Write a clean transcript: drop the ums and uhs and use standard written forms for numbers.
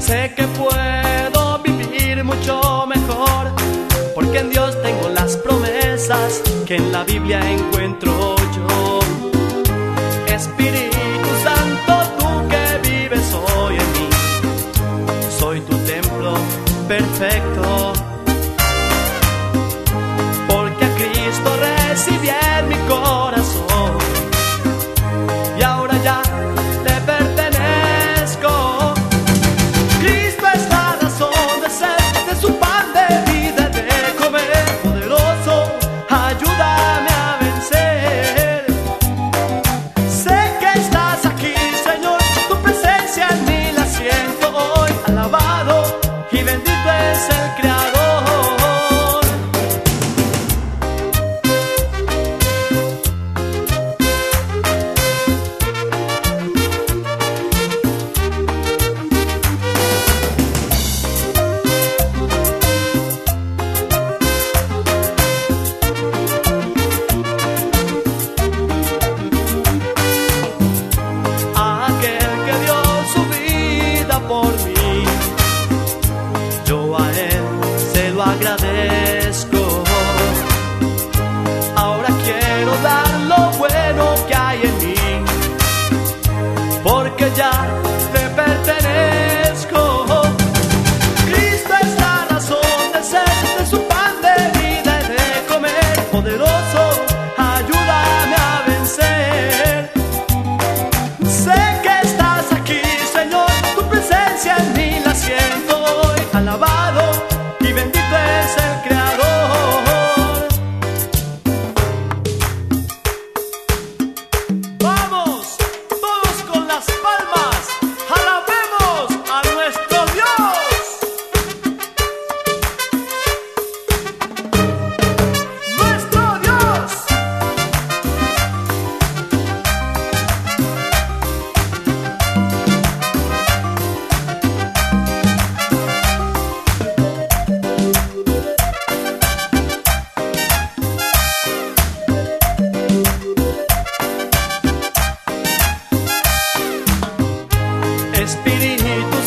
Sé que puedo vivir mucho mejor, porque en Dios tengo las promesas que en la Biblia encuentro yo. Espíritu Santo, tú que vives hoy en mí, soy tu templo perfecto, porque a Cristo recibí en mi corazón y ahora ya te pertenezco. Cristo es la razón de ser, de su pan de vida de comer. Poderoso, ayúdame a vencer. Sé que estás aquí, Señor, tu presencia en mí la siento hoy. Alabado y bendito es el Creador. Aquel que dio su vida por mí, yo a Él se lo agradezco. Ahora quiero dar lo bueno que hay en mí, porque ya te pertenezco. Cristo es la razón de ser, de su pan de vida y de comer. Poderoso, ayúdame a vencer. Sé que estás aquí, Señor, tu presencia en mí la siento hoy. Alabado y bendito es el Creador. Vamos, todos con las palmas, alabemos a nuestro Dios. Nuestro Dios. Espíritu